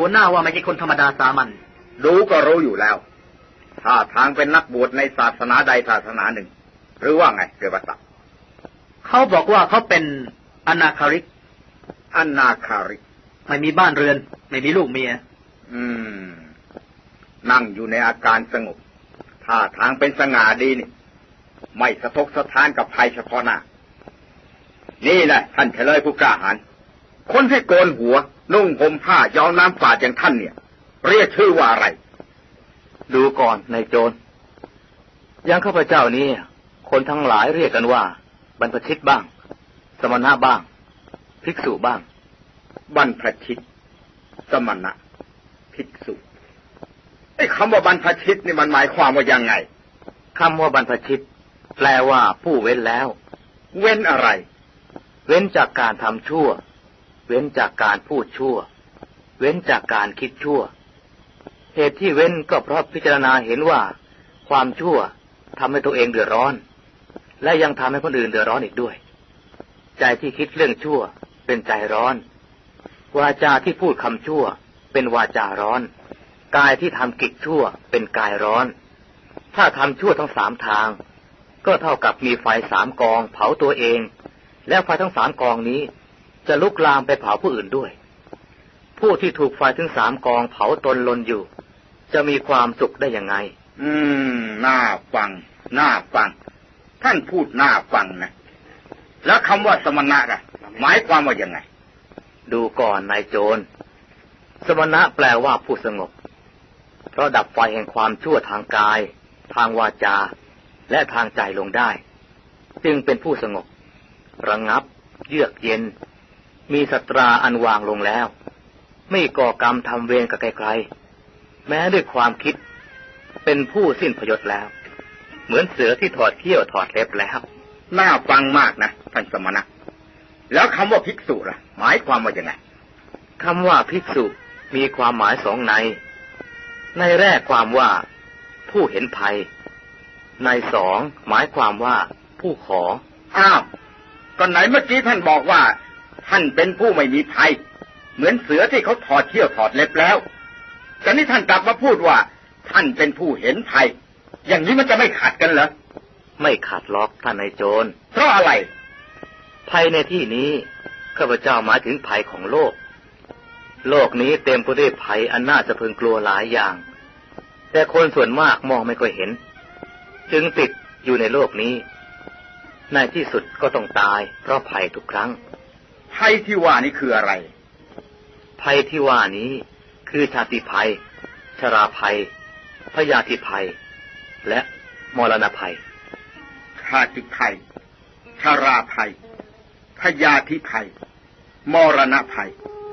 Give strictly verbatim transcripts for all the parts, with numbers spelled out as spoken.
หัวหน้าว่าไม่ใช่คนธรรมดาสามัญดูก็รู้อยู่แล้วถ้าทางเป็นนักบวชในศาสนาใดศาสนาหนึ่งหรือว่าไงเกวตะเขาบอกว่าเขาเป็นอนาคาริกอนาคาริกไม่มีบ้านเรือนไม่มีลูกเมียอืมนั่งอยู่ในอาการสงบท่าทางเป็นสง่าดีนี่ไม่สะทกสะท้านกับภัยเฉพาะหน้านี่แหละท่านเฉลยผู้กล้าหาญคนที่โกนหัวนุ่งห่มผ้าย้อมน้ำฝาดอย่างท่านเนี่ยเรียกชื่อว่าอะไรดูก่อนนายโจรอย่างข้าพเจ้านี้คนทั้งหลายเรียกกันว่าบรรพชิตบ้างสมณะบ้างภิกษุบ้างบรรพชิตสมณะภิกษุไอ้คำว่าบรรพชิตนี่มันหมายความว่ายังไงคำว่าบรรพชิตแปลว่าผู้เว้นแล้วเว้นอะไรเว้นจากการทำชั่วเว้นจากการพูดชั่วเว้นจากการคิดชั่วเหตุที่เว้นก็เพราะพิจารณาเห็นว่าความชั่วทำให้ตัวเองเดือดร้อนและยังทำให้คนอื่นเดือดร้อนอีกด้วยใจที่คิดเรื่องชั่วเป็นใจร้อนวาจาที่พูดคำชั่วเป็นวาจาร้อนกายที่ทำกิจชั่วเป็นกายร้อนถ้าทำชั่วทั้งสามทางก็เท่ากับมีไฟสามกองเผาตัวเองและไฟทั้งสามกองนี้จะลุกลามไปเผาผู้อื่นด้วยผู้ที่ถูกไฟถึงสามกองเผาตนลนอยู่จะมีความสุขได้ยังไงอืมน่าฟังน่าฟังท่านพูดน่าฟังนะแล้วคำว่าสมณะล่ะหมายความว่ายังไงดูก่อนนายโจรสมณะแปลว่าผู้สงบเพราะดับไฟแห่งความชั่วทางกายทางวาจาและทางใจลงได้จึงเป็นผู้สงบระงับเยือกเย็นมีสัตราอันวางลงแล้วไม่ก่อกรรมทำเวรกับใครๆแม้ด้วยความคิดเป็นผู้สิ้นพยศแล้วเหมือนเสือที่ถอดเขี้ยวถอดเล็บแล้วน่าฟังมากนะท่านสมณะแล้วคำว่าภิกษุล่ะหมายความว่ายังไงคำว่าภิกษุมีความหมายสองในในแรกความว่าผู้เห็นภัยในสองหมายความว่าผู้ขออ้าวก่อนไหนเมื่อกี้ท่านบอกว่าท่านเป็นผู้ไม่มีภัยเหมือนเสือที่เขาถอดเขี้ยวถอดเล็บแล้วแต่นี่ท่านกลับมาพูดว่าท่านเป็นผู้เห็นภัยอย่างนี้มันจะไม่ขัดกันเหรอไม่ขัดล็อกท่านนายโจรเพราะอะไรภัยในที่นี้ข้าพเจ้าหมายถึงภัยของโลกโลกนี้เต็มไปด้วยภัยอันน่าสะพรึงกลัวหลายอย่างแต่คนส่วนมากมองไม่ค่อยเห็นจึงติดอยู่ในโลกนี้ในที่สุดก็ต้องตายเพราะภัยทุกครั้งภัยที่ว่านี้คืออะไรภัยที่ว่านี้คือชาติภัยชราภัยพยาธิภัยและมรณภัยชาติภัยชราภัยพยาธิภัยมรณภัย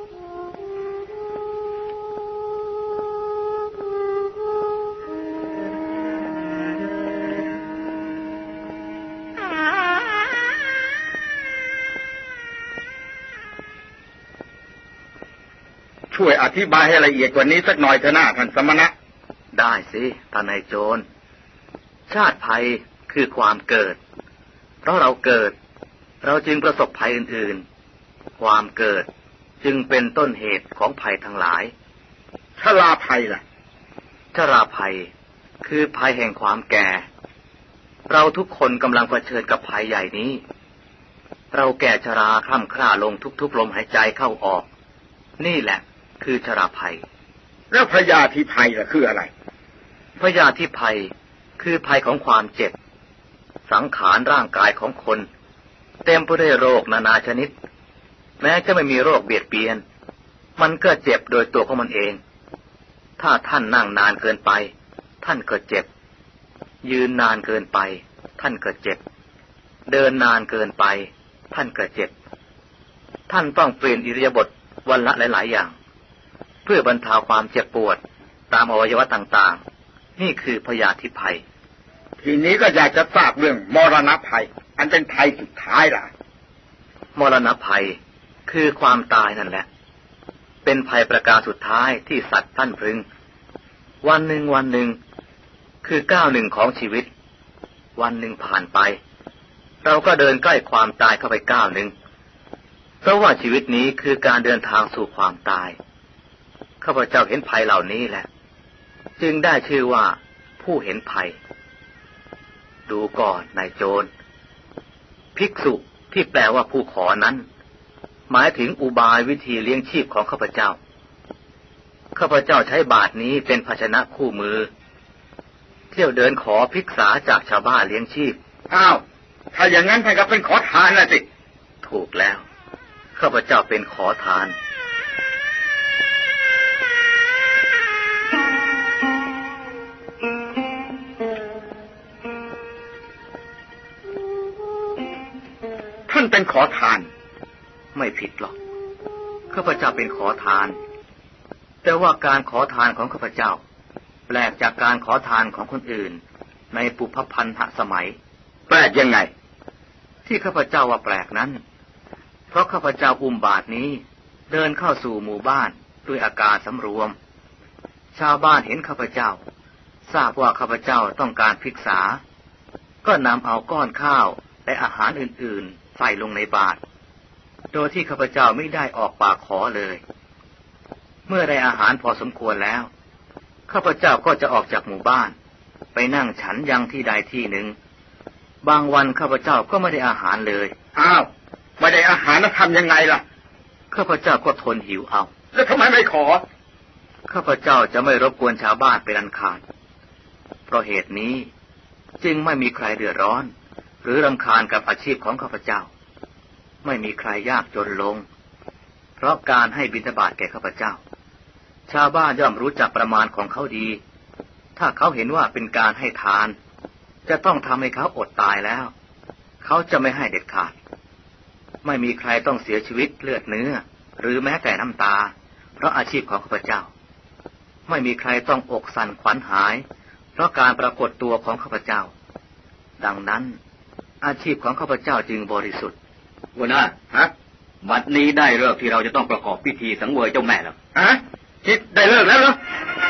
ช่วยอธิบายให้ละเอียดกว่านี้สักหน่อยเถอะนะท่านสมณะได้สิท่านนายโจรชาติภัยคือความเกิดเพราะเราเกิดเราจึงประสบภัยอื่นๆความเกิดจึงเป็นต้นเหตุของภัยทั้งหลายชราภัยล่ะชราภัยคือภัยแห่งความแก่เราทุกคนกำลังเผชิญกับภัยใหญ่นี้เราแก่ชราคล่ำคร่าลงทุกๆลมหายใจเข้าออกนี่แหละคือชราภัยแล้วพยาธิภัยล่ะคืออะไรพยาธิภัยคือภัยของความเจ็บสังขารร่างกายของคนเต็มไปด้วยโรคนานาชนิดแม้จะไม่มีโรคเบียดเบียนมันก็เจ็บโดยตัวของมันเองถ้าท่านนั่งนานเกินไปท่านก็เจ็บยืนนานเกินไปท่านก็เจ็บเดินนานเกินไปท่านก็เจ็บท่านต้องเปลี่ยนอิริยาบถวันละหลายๆอย่างเพื่อบรรเทาความเจ็บปวดตามอวัยวะต่างๆนี่คือพยาธิภัยทีนี้ก็อยากจะทราบเรื่องมรณภัยอันเป็นภัยสุดท้ายล่ะมรณภัยคือความตายนั่นแหละเป็นภัยประการสุดท้ายที่สัตว์ท่านพึงวันหนึ่งวันหนึ่งคือก้าวหนึ่งของชีวิตวันหนึ่งผ่านไปเราก็เดินใกล้ความตายเข้าไปก้าวหนึ่งเพราะว่าชีวิตนี้คือการเดินทางสู่ความตายข้าพเจ้าเห็นภัยเหล่านี้แหละจึงได้ชื่อว่าผู้เห็นภัยดูก่อนนายโจรภิกษุที่แปลว่าผู้ขอนั้นหมายถึงอุบายวิธีเลี้ยงชีพของข้าพเจ้าข้าพเจ้าใช้บาทนี้เป็นภาชนะคู่มือเที่ยวเดินขอภิกษาจากชาวบ้านเลี้ยงชีพอ้าวถ้าอย่างนั้นท่านก็เป็นขอทานน่ะสิถูกแล้วข้าพเจ้าเป็นขอทานท่านเป็นขอทานไม่ผิดหรอกข้าพเจ้าเป็นขอทานแต่ว่าการขอทานของข้าพเจ้าแปลกจากการขอทานของคนอื่นในปุพพันธสมัยแปลกยังไงที่ข้าพเจ้าว่าแปลกนั้นเพราะข้าพเจ้าอุ้มบาทนี้เดินเข้าสู่หมู่บ้านด้วยอาการสำรวมชาวบ้านเห็นข้าพเจ้าทราบว่าข้าพเจ้าต้องการภิกษาก็นำเอาก้อนข้าวและอาหารอื่นๆใส่ลงในบาตรโดยที่ข้าพเจ้าไม่ได้ออกปากขอเลยเมื่อได้อาหารพอสมควรแล้วข้าพเจ้าก็จะออกจากหมู่บ้านไปนั่งฉันยังที่ใดที่หนึ่งบางวันข้าพเจ้าก็ไม่ได้อาหารเลยอ้าวไม่ได้อาหารแล้วทำยังไงล่ะข้าพเจ้าก็ทนหิวเอาแล้วทำไมไม่ขอข้าพเจ้าจะไม่รบกวนชาวบ้านเป็นอันขาดเพราะเหตุนี้จึงไม่มีใครเดือดร้อนหรือรำคาญกับอาชีพของข้าพเจ้าไม่มีใครยากจนลงเพราะการให้บิณฑบาตแก่ข้าพเจ้าชาวบ้านย่อมรู้จักประมาณของเขาดีถ้าเขาเห็นว่าเป็นการให้ทานจะต้องทำให้เขาอดตายแล้วเขาจะไม่ให้เด็ดขาดไม่มีใครต้องเสียชีวิตเลือดเนื้อหรือแม้แต่น้ำตาเพราะอาชีพของข้าพเจ้าไม่มีใครต้องอกสั่นขวัญหายเพราะการปรากฏตัวของข้าพเจ้าดังนั้นอาชีพของข้าพเจ้าจึงบริสุทธิ์หัวหน้าฮะบัดนี้ได้เลิกที่เราจะต้องประกอบพิธีสังเวยเจ้าแม่แล้วฮะคิดได้เลิกแล้วเหรอ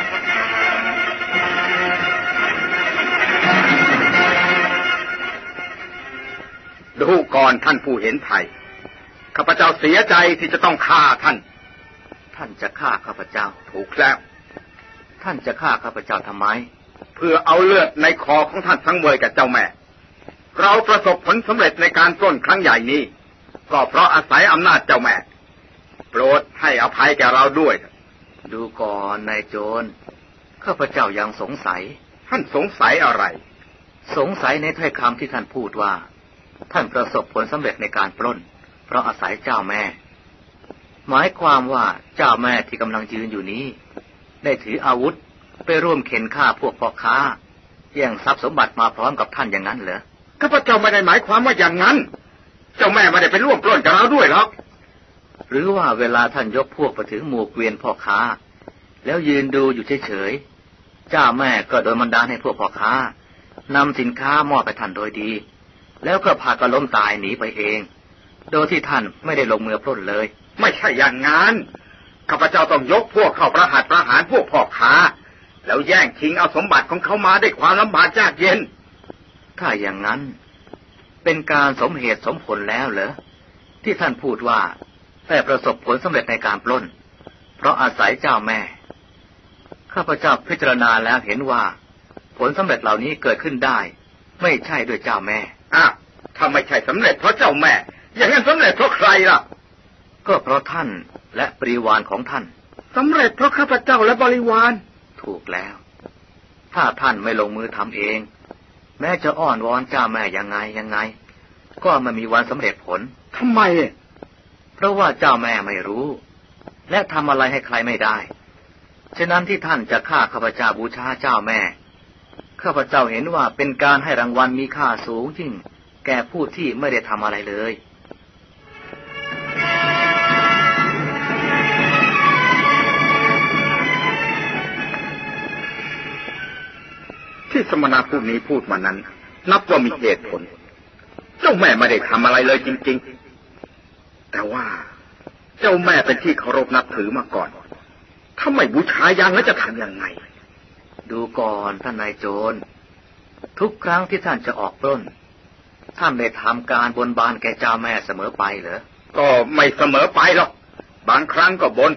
ดูก่อนท่านผู้เห็นภัยข้าพเจ้าเสียใจที่จะต้องฆ่าท่านท่านจะฆ่าข้าพเจ้าถูกแล้วท่านจะฆ่าข้าพเจ้าทำไมเพื่อเอาเลือดในคอของท่านสังเวยกับเจ้าแม่เราประสบผลสำเร็จในการปล้นครั้งใหญ่นี้ก็เพราะอาศัยอำนาจเจ้าแม่โปรดให้อภัยแก่เราด้วยดูก่อนนายโจรข้าพเจ้ายังสงสัยท่านสงสัยอะไรสงสัยในถ้อยคำที่ท่านพูดว่าท่านประสบผลสำเร็จในการปล้นเพราะอาศัยเจ้าแม่หมายความว่าเจ้าแม่ที่กำลังยืนอยู่นี้ได้ถืออาวุธไปร่วมเข็นฆ่าพวกพ่อค้าแย่งทรัพย์สมบัติมาพร้อมกับท่านอย่างนั้นเหรอข้าพเจ้าไม่ได้หมายความว่าอย่างนั้นเจ้าแม่ไม่ได้ไปร่วมปล้นกับเราด้วยหรอกหรือว่าเวลาท่านยกพวกไปถึงหมู่เกวียนพ่อค้าแล้วยืนดูอยู่เฉยๆเจ้าแม่ก็โดนบันดาลให้พวกพ่อค้านำสินค้ามอบไปท่านโดยดีแล้วก็พากันล้มตายหนีไปเองโดยที่ท่านไม่ได้ลงมือปล้นเลยไม่ใช่อย่างนั้นข้าพเจ้าต้องยกพวกเข้าประหัตประหารพวกพ่อค้าแล้วแย่งชิงเอาสมบัติของเขามาด้วยความลำบากยากเย็นถ้าอย่างนั้นเป็นการสมเหตุสมผลแล้วเหรอที่ท่านพูดว่าแต่ประสบผลสำเร็จในการปล้นเพราะอาศัยเจ้าแม่ข้าพเจ้าพิจารณาแล้วเห็นว่าผลสำเร็จเหล่านี้เกิดขึ้นได้ไม่ใช่ด้วยเจ้าแม่อ้าวถ้าไม่ใช่สำเร็จเพราะเจ้าแม่อย่างนั้นสำเร็จเพราะใครล่ะก็เพราะท่านและบริวารของท่านสำเร็จเพราะข้าพเจ้าและบริวารถูกแล้วถ้าท่านไม่ลงมือทำเองแม้จะอ้อนวอนเจ้าแม่ยังไงยังไงก็ไม่มีวันสำเร็จผลทำไมเพราะว่าเจ้าแม่ไม่รู้และทำอะไรให้ใครไม่ได้ฉะนั้นที่ท่านจะฆ่าข้าพเจ้าบูชาเจ้าแม่ข้าพเจ้าเห็นว่าเป็นการให้รางวัลมีค่าสูงยิ่งแก่ผู้ที่ไม่ได้ทำอะไรเลยที่สมณะผู้นี้พูดมานั้นนับว่ามีเหตุผลเจ้าแม่ไม่ได้ทำอะไรเลยจริงๆแต่ว่าเจ้าแม่เป็นที่เคารพนับถือมาก่อนถ้าไม่บูชายังแล้วจะทำยังไงดูก่อนท่านนายโจรทุกครั้งที่ท่านจะออกปล้นท่านได้ทำการบนบานแก่เจ้าแม่เสมอไปเหรอก็ไม่เสมอไปหรอกบางครั้งก็บน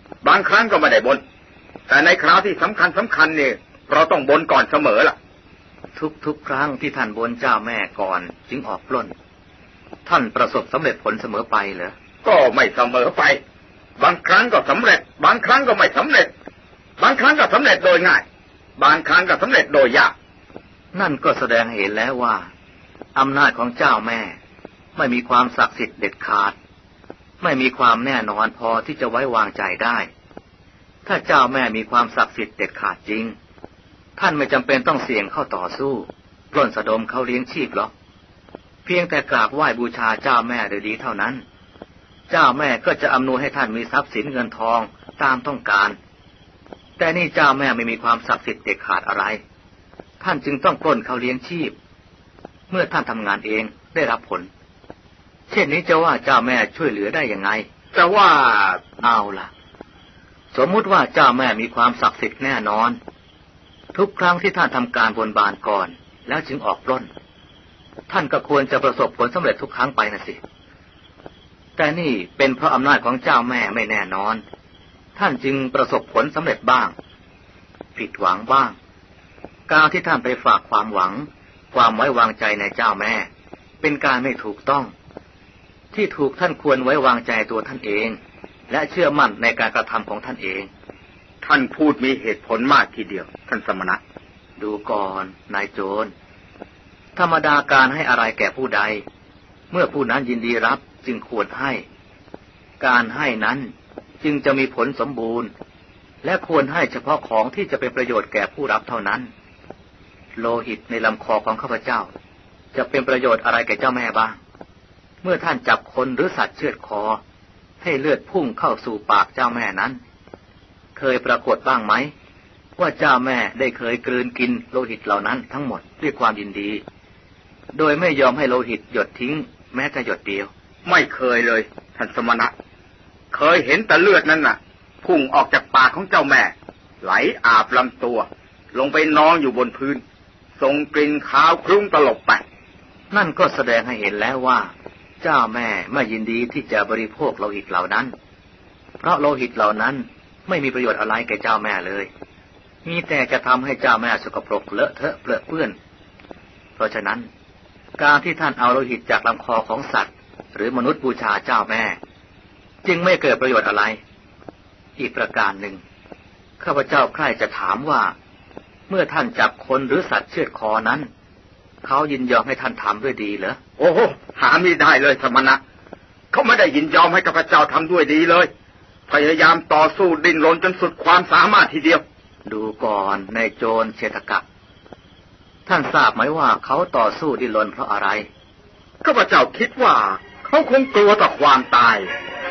บางครั้งก็ไม่ได้บนแต่ในคราวที่สำคัญสำคัญเนี่ยเราต้องบนก่อนเสมอล่ะทุกๆครั้งที่ท่านบนเจ้าแม่ก่อนจึงออกปล้นท่านประสบสำเร็จผลเสมอไปเหรอก็ไม่เสมอไปบางครั้งก็สำเร็จบางครั้งก็ไม่สำเร็จบางครั้งก็สำเร็จโดยง่ายบางครั้งก็สำเร็จโดยยากนั่นก็แสดงให้เห็นแล้วว่าอำนาจของเจ้าแม่ไม่มีความศักดิ์สิทธิ์เด็ดขาดไม่มีความแน่นอนพอที่จะไว้วางใจได้ถ้าเจ้าแม่มีความศักดิ์สิทธิ์เด็ดขาดจริงท่านไม่จำเป็นต้องเสี่ยงเข้าต่อสู้ปล้นสะดมเขาเลี้ยงชีพหรอกเพียงแต่กราบไหว้บูชาเจ้าแม่โดยดีเท่านั้นเจ้าแม่ก็จะอำนวยให้ท่านมีทรัพย์สินเงินทองตามต้องการแต่นี่เจ้าแม่ไม่มีความศักดิ์สิทธิ์เด็ดขาดอะไรท่านจึงต้องปล้นเขาเลี้ยงชีพเมื่อท่านทำงานเองได้รับผลเช่นนี้จะว่าเจ้าแม่ช่วยเหลือได้ยังไงจะว่าเอาล่ะสมมุติว่าเจ้าแม่มีความศักดิ์สิทธิ์แน่นอนทุกครั้งที่ท่านทำการบนบานก่อนแล้วจึงออกปล้นท่านก็ควรจะประสบผลสำเร็จทุกครั้งไปนะสิแต่นี่เป็นเพราะอำนาจของเจ้าแม่ไม่แน่นอนท่านจึงประสบผลสำเร็จบ้างผิดหวังบ้างการที่ท่านไปฝากความหวังความไว้วางใจในเจ้าแม่เป็นการไม่ถูกต้องที่ถูกท่านควรไว้วางใจตัวท่านเองและเชื่อมั่นในการกระทำของท่านเองท่านพูดมีเหตุผลมากทีเดียวท่านสมณะดูก่อนนายโจรธรรมดาการให้อะไรแก่ผู้ใดเมื่อผู้นั้นยินดีรับจึงควรให้การให้นั้นจึงจะมีผลสมบูรณ์และควรให้เฉพาะของที่จะเป็นประโยชน์แก่ผู้รับเท่านั้นโลหิตในลำคอของข้าพเจ้าจะเป็นประโยชน์อะไรแก่เจ้าแม่บ้างเมื่อท่านจับคนหรือสัตว์เชือดคอให้เลือดพุ่งเข้าสู่ปากเจ้าแม่นั้นเคยปรากฏบ้างไหมว่าเจ้าแม่ได้เคยกลืนกินโลหิตเหล่านั้นทั้งหมดด้วยความยินดีโดยไม่ยอมให้โลหิตหยดทิ้งแม้แต่หยดเดียวไม่เคยเลยท่านสมณะเคยเห็นแต่เลือดนั่นน่ะพุ่งออกจากปากของเจ้าแม่ไหลอาบลำตัวลงไปนอนอยู่บนพื้นส่งกลิ่นคาวคลุ้งตลบไปนั่นก็แสดงให้เห็นแล้วว่าเจ้าแม่ไม่ยินดีที่จะบริโภคโลหิตเหล่านั้นเพราะโลหิตเหล่านั้นไม่มีประโยชน์อะไรแก่เจ้าแม่เลยมีแต่จะทำให้เจ้าแม่สกปรกเลอะเทอะเปรอะเปื้อนเพราะฉะนั้นการที่ท่านเอาโลหิตจากลำคอของสัตว์หรือมนุษย์บูชาเจ้าแม่จึงไม่เกิดประโยชน์อะไรอีกประการหนึ่งข้าพเจ้าใคร่จะถามว่าเมื่อท่านจับคนหรือสัตว์เชือดคอนั้นเขายินยอมให้ท่านทำด้วยดีเหรอโอ้โหหาไม่ได้เลยสมณะเขาไม่ได้ยินยอมให้ข้าพเจ้าทำด้วยดีเลยพยายามต่อสู้ดิ้นรนจนสุดความสามารถทีเดียวดูก่อนนายโจรเชษฐกะท่านทราบไหมว่าเขาต่อสู้ดิ้นรนเพราะอะไรข้าพเจ้าคิดว่าเขาคงกลัวต่อความตาย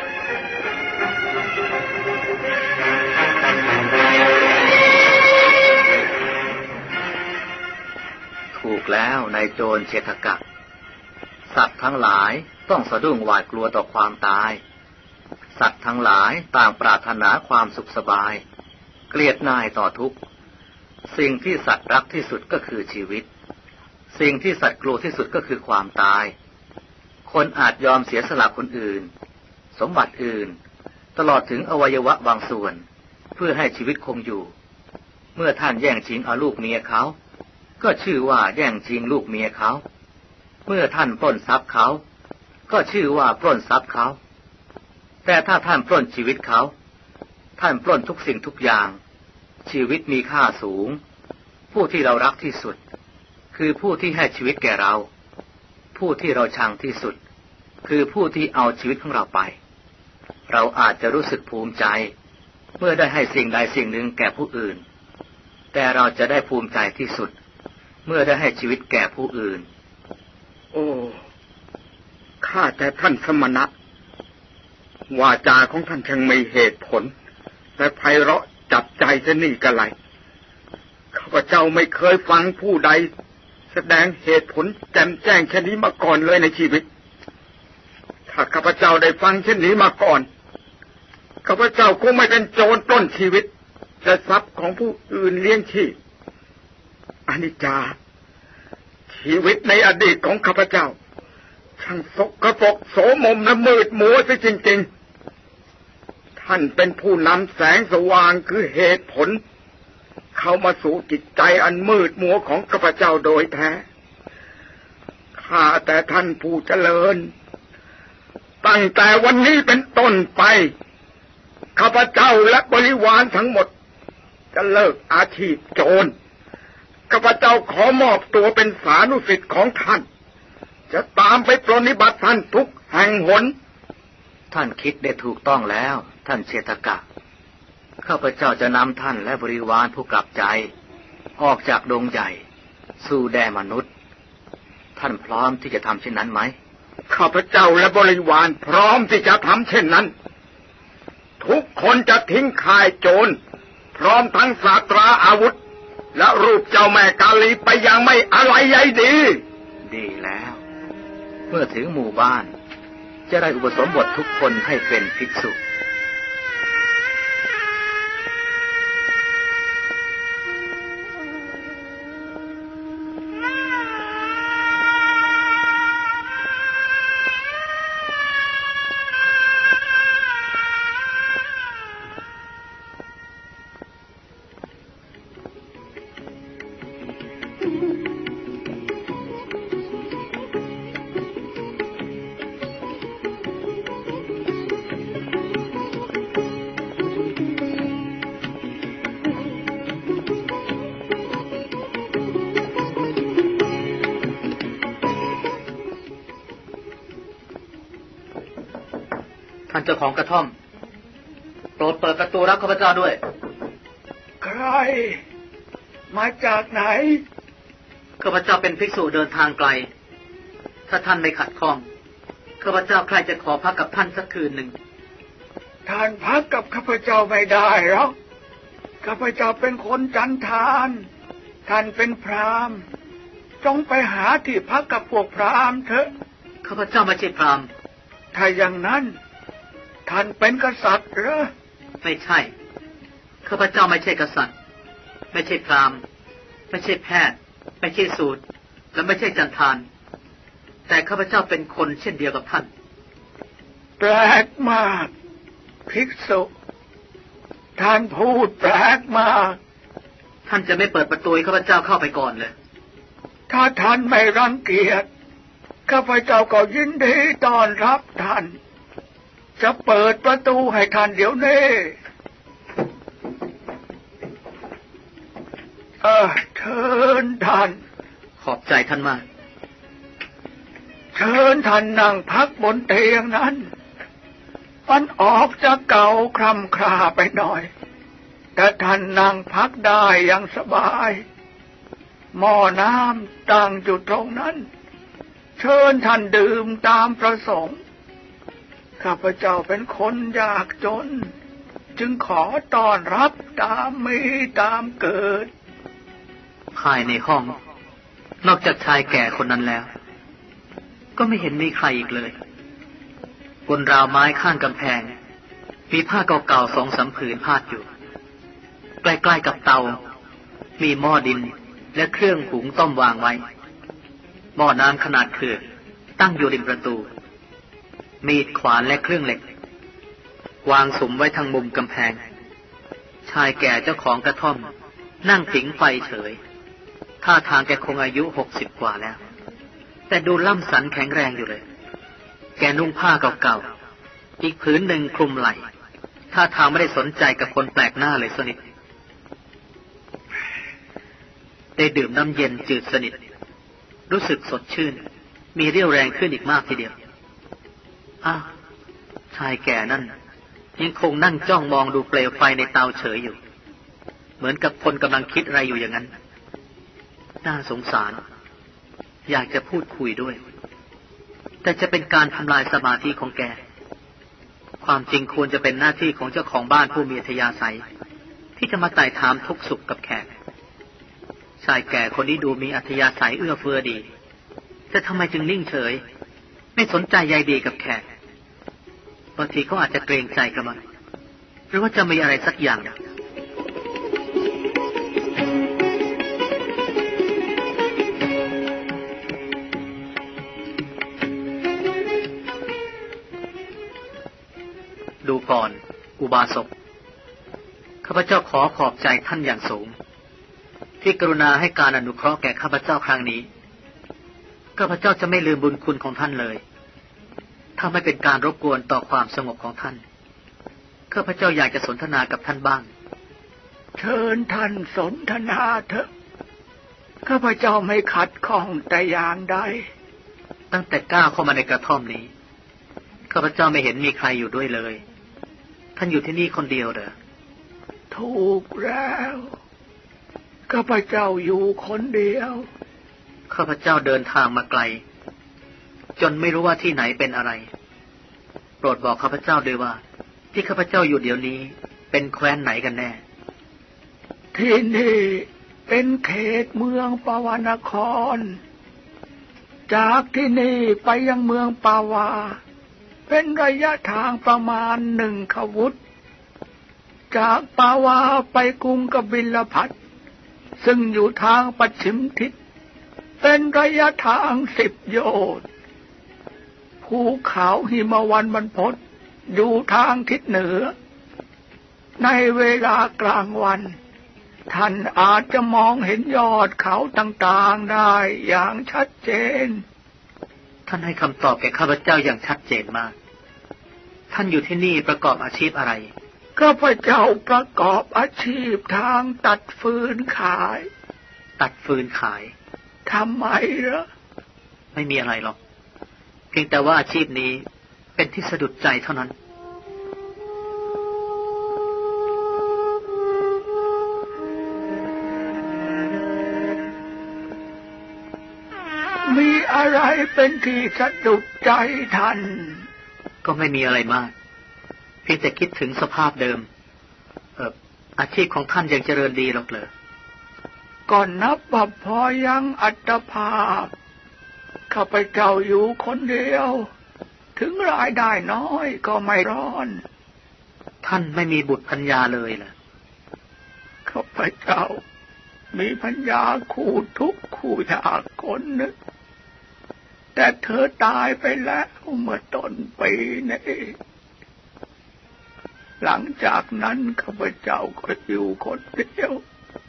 ถูกแล้วนายโจรเชษฐกะสัตว์ทั้งหลายต้องสะดุ้งหวาดกลัวต่อความตายสัตว์ทั้งหลายต่างปรารถนาความสุขสบายเกลียดน่ายต่อทุกข์สิ่งที่สัตว์รักที่สุดก็คือชีวิตสิ่งที่สัตว์กลัวที่สุดก็คือความตายคนอาจยอมเสียสละคนอื่นสมบัติอื่นตลอดถึงอวัยวะบางส่วนเพื่อให้ชีวิตคงอยู่เมื่อท่านแย่งชิงเอาลูกเมียเขาก็ชื่อว่าแย่งชิงลูกเมียเขาเมื่อท่านปล้นทรัพย์เขาก็ชื่อว่าปล้นทรัพย์เขาแต่ถ้าท่านปล้นชีวิตเขาท่านปล้นทุกสิ่งทุกอย่างชีวิตมีค่าสูงผู้ที่เรารักที่สุดคือผู้ที่ให้ชีวิตแก่เราผู้ที่เราชังที่สุดคือผู้ที่เอาชีวิตของเราไปเราอาจจะรู้สึกภูมิใจเมื่อได้ให้สิ่งใดสิ่งหนึ่งแก่ผู้อื่นแต่เราจะได้ภูมิใจที่สุดเมื่อได้ให้ชีวิตแก่ผู้อื่นโอ้ข้าแต่ท่านสมณะวาจาของท่านช่างมีเหตุผลและไพเราะจับใจเสียนี่กะไรข้าพเจ้าไม่เคยฟังผู้ใดแสดงเหตุผลแจ่มแจ้งเช่นนี้มาก่อนเลยในชีวิตถ้าข้าพเจ้าได้ฟังเช่นนี้มาก่อนข้าพเจ้าคงไม่เป็นโจรปล้นชีวิตและทรัพย์ของผู้อื่นเลี้ยงชีพอนิจจาชีวิตในอดีตของข้าพเจ้าช่างสกปรกโสมมและมืดมัวซะจริงๆทท่านเป็นผู้นำแสงสว่างคือเหตุผลเข้ามาสู่จิตใจอันมืดมัวของข้าพเจ้าโดยแท้ข้าแต่ท่านผู้เจริญตั้งแต่วันนี้เป็นต้นไปข้าพเจ้าและบริวารทั้งหมดจะเลิกอาชีพโจรข้าพเจ้าขอมอบตัวเป็นสานุสิทธิ์ของท่านจะตามไปปรนนิบัติท่านทุกแห่งหนท่านคิดได้ถูกต้องแล้วท่านเชษฐกะข้าพเจ้าจะนำท่านและบริวารผู้กลับใจออกจากดงใหญ่สู่แดนมนุษย์ท่านพร้อมที่จะทำเช่นนั้นไหมข้าพเจ้าและบริวารพร้อมที่จะทำเช่นนั้นทุกคนจะทิ้งข่ายโจรพร้อมทั้งศาสตราอาวุธและรูปเจ้าแม่กาลีไปยังไม่อะไรใยดีดีแล้วเมื่อถึงหมู่บ้านจะได้อุปสมบททุกคนให้เป็นภิกษุท่านเจ้าของกระท่อมโปรดเปิดประตูรับข้าพเจ้าด้วยใครมาจากไหนข้าพเจ้าเป็นภิกษุเดินทางไกลถ้าท่านไม่ขัดข้องข้าพเจ้าใครจะขอพักกับท่านสักคืนหนึ่งท่านพักกับข้าพเจ้าไม่ได้หรอกข้าพเจ้าเป็นคนจันทานท่านเป็นพราหมณ์จงไปหาที่พักกับพวกพราหมณ์เถอะข้าพเจ้าไม่ใช่พราหมณ์ถ้าอย่างนั้นท่านเป็นกษัตริย์เหรอไม่ใช่ข้าพเจ้าไม่ใช่กษัตริย์ไม่ใช่พราหมณ์ไม่ใช่แพทย์ไม่ใช่สูตรและไม่ใช่จันทานแต่ข้าพเจ้าเป็นคนเช่นเดียวกับท่านแปลกมากภิกษุท่านพูดแปลกมากท่านจะไม่เปิดประตูให้ข้าพเจ้าเข้าไปก่อนเลยถ้าท่านไม่รังเกียจข้าพเจ้าก็ยินดีต้อนรับท่านจะเปิดประตูให้ท่านเดี๋ยวนี้เออเชิญท่านขอบใจท่านมากเชิญท่านนั่งพักบนเตียงนั้นมันออกจะเก่าคร่ำคร่าไปหน่อยแต่ท่านนั่งพักได้อย่างสบายหม้อน้ำตั้งอยู่ตรงนั้นเชิญท่านดื่มตามประสงค์ข้าพเจ้าเป็นคนยากจนจึงขอต้อนรับตามมีตามเกิดภายในห้องนอกจากชายแก่คนนั้นแล้วก็ไม่เห็นมีใครอีกเลยบนราวไม้ข้างกำแพงมีผ้าเก่าๆสองสามผืนพาดอยู่ใกล้ๆกับเตามีหม้อดินและเครื่องหุงต้มวางไว้หม้อน้ำขนาดเขื่อตั้งอยู่ริมประตูมีดขวานและเครื่องเหล็กวางสุมไว้ทางมุมกำแพงชายแก่เจ้าของกระท่อมนั่งผิงไฟเฉยท่าทางแกคงอายุหกสิบกว่าแล้วแต่ดูล่ำสันแข็งแรงอยู่เลยแกนุ่งผ้าเก่าๆอีกผืนหนึ่งคลุมไหล่ท่าทางไม่ได้สนใจกับคนแปลกหน้าเลยสักนิดได้ดื่มน้ำเย็นจืดสนิทรู้สึกสดชื่นมีเรี่ยวแรงขึ้นอีกมากทีเดียวอ้าวชายแก่นั่นยังคงนั่งจ้องมองดูเปลวไฟในเตาเฉยอยู่เหมือนกับคนกำลังคิดอะไรอยู่อย่างนั้นน่าสงสารอยากจะพูดคุยด้วยแต่จะเป็นการทำลายสมาธิของแกความจริงควรจะเป็นหน้าที่ของเจ้าของบ้านผู้มีอัธยาศัยที่จะมาไต่ถามทุกสุขกับแขกชายแก่คนนี้ดูมีอัธยาศัยเอื้อเฟื้อดีแต่ทำไมจึงนิ่งเฉยไม่สนใจใยดีกับแขกบางทีเขาอาจจะเกรงใจกันมั้งหรือว่าจะมีอะไรสักอย่างดูก่อนอุบาสกข้าพเจ้าขอขอบใจท่านอย่างสูงที่กรุณาให้การอนุเคราะห์แก่ข้าพเจ้าครั้งนี้ข้าพเจ้าจะไม่ลืมบุญคุณของท่านเลยถ้าไม่เป็นการรบกวนต่อความสงบของท่านข้าพเจ้าอยากจะสนทนากับท่านบ้างเชิญท่านสนทนาเถอะข้าพเจ้าไม่ขัดข้องแต่อย่างใดตั้งแต่ก้าวเข้ามาในกระท่อมนี้ข้าพเจ้าไม่เห็นมีใครอยู่ด้วยเลยท่านอยู่ที่นี่คนเดียวเหรอถูกแล้วข้าพเจ้าอยู่คนเดียวข้าพเจ้าเดินทางมาไกลจนไม่รู้ว่าที่ไหนเป็นอะไรโปรดบอกข้าพเจ้าด้วยว่าที่ข้าพเจ้าอยู่เดี๋ยวนี้เป็นแคว้นไหนกันแน่ที่นี่เป็นเขตเมืองปวานครจากที่นี่ไปยังเมืองปาวาเป็นระยะทางประมาณหนึ่งขวุธจากปาวาไปกรุงกบิลพัสซึ่งอยู่ทางปฉิมทิศเป็นระยะทางสิบโยชน์ภูเขาหิมวันบรรพตอยู่ทางทิศเหนือในเวลากลางวันท่านอาจจะมองเห็นยอดเขาต่างๆได้อย่างชัดเจนท่านให้คำตอบแก่ข้าพเจ้าอย่างชัดเจนมากท่านอยู่ที่นี่ประกอบอาชีพอะไรข้าพเจ้าประกอบอาชีพทางตัดฟืนขายตัดฟืนขายทำไมเหรอไม่มีอะไรหรอกเพียงแต่ว่าอาชีพนี้เป็นที่สะดุดใจเท่านั้นมีอะไรเป็นที่สะดุดใจท่านก็ไม่มีอะไรมากเพียงแต่คิดถึงสภาพเดิมเอ่ออาชีพของท่านยังเจริญดีหรอกเหรอก่อนนับว่าพอยังอัตภาพข้าพเจ้าอยู่คนเดียวถึงรายได้น้อยก็ไม่ร้อนท่านไม่มีบุตรภรรยาเลยเหรอข้าพเจ้ามีภรรยาคู่ทุกข์คู่ยากคนนึงแต่เธอตายไปแล้วเมื่อต้นปีนี้หลังจากนั้นข้าพเจ้าก็อยู่คนเดียว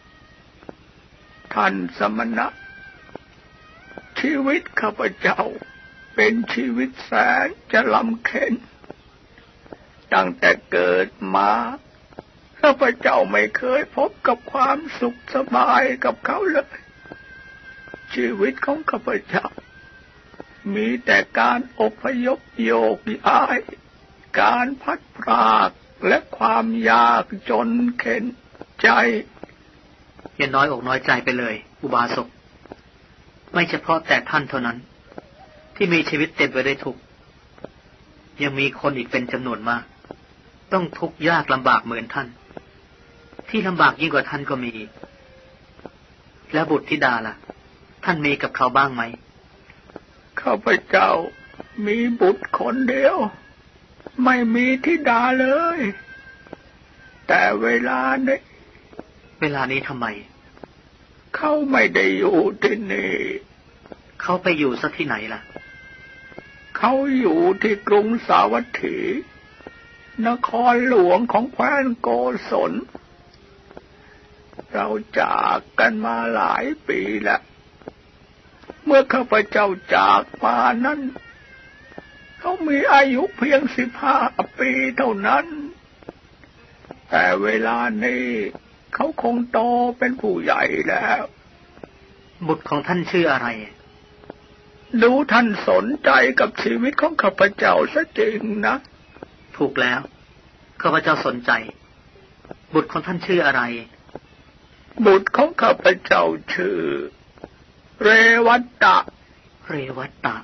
ท่านสมณะชีวิตข้าพเจ้าเป็นชีวิตแสนจะลำเค็ญตั้งแต่เกิดมาข้าพเจ้าไม่เคยพบกับความสุขสบายกับเขาเลยชีวิตของข้าพเจ้ามีแต่การอพยพโยกย้ายการพัดพรากและความยากจนเข็ญใจอย่าน้อยอกน้อยใจไปเลยอุบาสกไม่เฉพาะแต่ท่านเท่านั้นที่มีชีวิตเต็มไปด้วยทุกข์ยังมีคนอีกเป็นจำนวนมากต้องทุกข์ยากลำบากเหมือนท่านที่ลำบากยิ่งกว่าท่านก็มีแล้วบุตรธิดาล่ะท่านมีกับเขาบ้างไหมข้าพเจ้ามีบุตรคนเดียวไม่มีธิดาเลยแต่เวลานี้เวลานี้ทำไมเขาไม่ได้อยู่ที่นี่เขาไปอยู่สักที่ไหนล่ะเขาอยู่ที่กรุงสาวัตถีนครหลวงของแคว้นโกศลเราจากกันมาหลายปีแล้วเมื่อข้าพเจ้าจากมานั้นเขามีอายุเพียงสิบห้าปีเท่านั้นแต่เวลานี้เขาคงโตเป็นผู้ใหญ่แล้วบุตรของท่านชื่ออะไรดูท่านสนใจกับชีวิตของข้าพเจ้าซะจริงนะถูกแล้วข้าพเจ้าสนใจบุตรของท่านชื่ออะไรบุตรของข้าพเจ้าชื่อเรวัตตะเรวัตตะ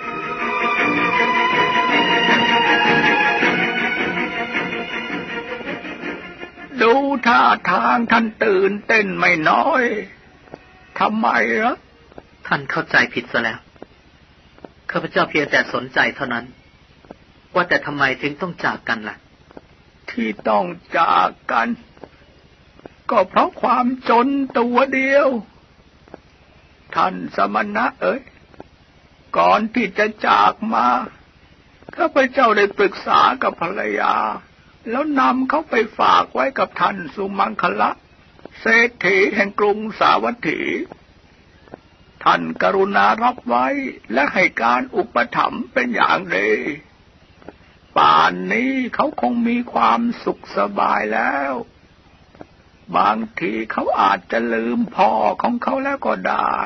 ดูท่าทางท่านตื่นเต้นไม่น้อยทำไมล่ะท่านเข้าใจผิดซะแล้วข้าพเจ้าเพียงแต่สนใจเท่านั้นว่าแต่ทำไมถึงต้องจากกันล่ะที่ต้องจากกันก็เพราะความจนตัวเดียวท่านสมณะเอ๋ยก่อนที่จะจากมาข้าพเจ้าได้ปรึกษากับภรรยาแล้วนำเขาไปฝากไว้กับท่านสุมังคละเศรษฐีแห่งกรุงสาวัตถีท่านกรุณารับไว้และให้การอุปถัมภ์เป็นอย่างดีป่านนี้เขาคงมีความสุขสบายแล้วบางทีเขาอาจจะลืมพ่อของเขาแล้วก็ได้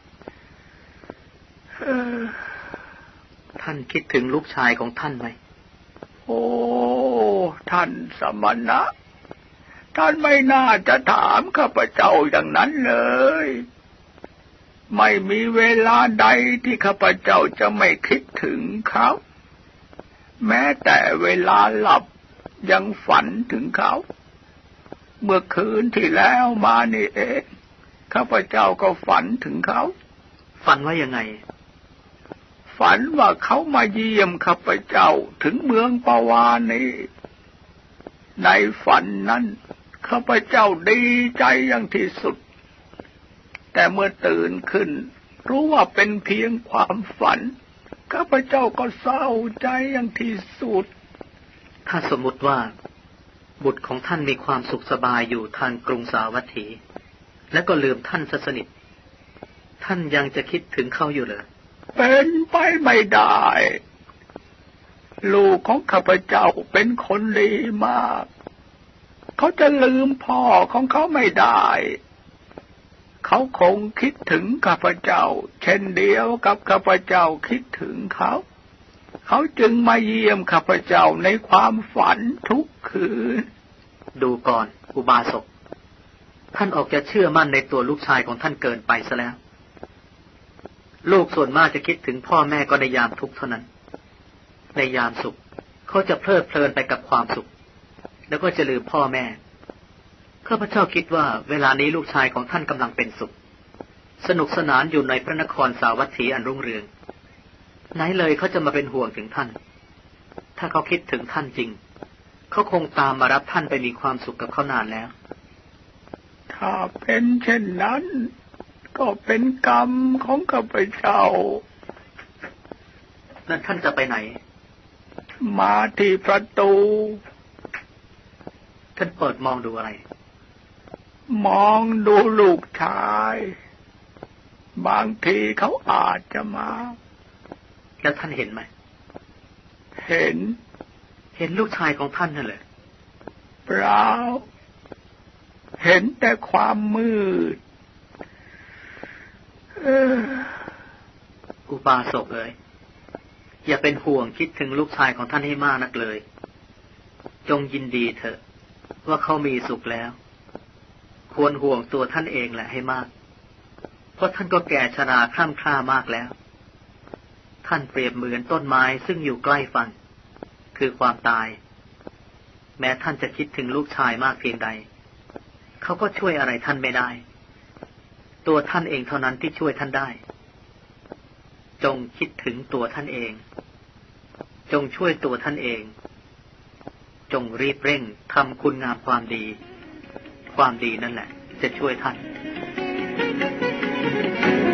ท่านคิดถึงลูกชายของท่านไหมโอ้ท่านสมณะท่านไม่น่าจะถามข้าพเจ้าอย่างนั้นเลยไม่มีเวลาใดที่ข้าพเจ้าจะไม่คิดถึงเขาแม้แต่เวลาหลับยังฝันถึงเขาเมื่อคืนที่แล้วมานี่เองข้าพเจ้าก็ฝันถึงเขาฝันว่ายังไงฝันว่าเขามาเยี่ยมข้าพเจ้าถึงเมืองปาวานีในฝันนั้นข้าพเจ้าดีใจอย่างที่สุดแต่เมื่อตื่นขึ้นรู้ว่าเป็นเพียงความฝันข้าพเจ้าก็เศร้าใจอย่างที่สุดถ้าสมมุติว่าบุตรของท่านมีความสุขสบายอยู่ทางกรุงสาวัตถีและก็ลืมท่านซะสนิทท่านยังจะคิดถึงเขาอยู่เหรอเป็นไปไม่ได้ลูกของข้าพเจ้าเป็นคนดีมากเขาจะลืมพ่อของเขาไม่ได้เขาคงคิดถึงข้าพเจ้าเช่นเดียวกับข้าพเจ้าคิดถึงเขาเขาจึงมาเยี่ยมข้าพเจ้าในความฝันทุกคืนดูก่อนอุบาสกท่านออกจะเชื่อมั่นในตัวลูกชายของท่านเกินไปซะแล้วลูกส่วนมากจะคิดถึงพ่อแม่ก็ในยามทุกข์เท่านั้นในยามสุขเขาจะเพลิดเพลินไปกับความสุขแล้วก็จะลืมพ่อแม่ข้าพเจ้าคิดว่าเวลานี้ลูกชายของท่านกำลังเป็นสุขสนุกสนานอยู่ในพระนครสาวัตถีอันรุ่งเรืองไหนเลยเขาจะมาเป็นห่วงถึงท่านถ้าเขาคิดถึงท่านจริงเขาคงตามมารับท่านไปมีความสุขกับเขานานแล้วถ้าเป็นเช่นนั้นก็เป็นกรรมของข้าพเจ้านั่นท่านจะไปไหนมาที่ประตูท่านเปิดมองดูอะไรมองดูลูกชายบางทีเขาอาจจะมาแล้วท่านเห็นไหมเห็นเห็นลูกชายของท่านนั่นแหละเปล่าเห็นแต่ความมืดเอออุบาสกเอ๋ยอย่าเป็นห่วงคิดถึงลูกชายของท่านให้มากนักเลยจงยินดีเถอะว่าเขามีสุขแล้วควรห่วงตัวท่านเองแหละให้มากเพราะท่านก็แก่ชราคร่ำคร่ามากแล้วท่านเปรียบเหมือนต้นไม้ซึ่งอยู่ใกล้ฝั่งคือความตายแม้ท่านจะคิดถึงลูกชายมากเพียงใดเขาก็ช่วยอะไรท่านไม่ได้ตัวท่านเองเท่านั้นที่ช่วยท่านได้จงคิดถึงตัวท่านเองจงช่วยตัวท่านเองจงรีบเร่งทำคุณงามความดีความดีนั่นแหละจะช่วยท่าน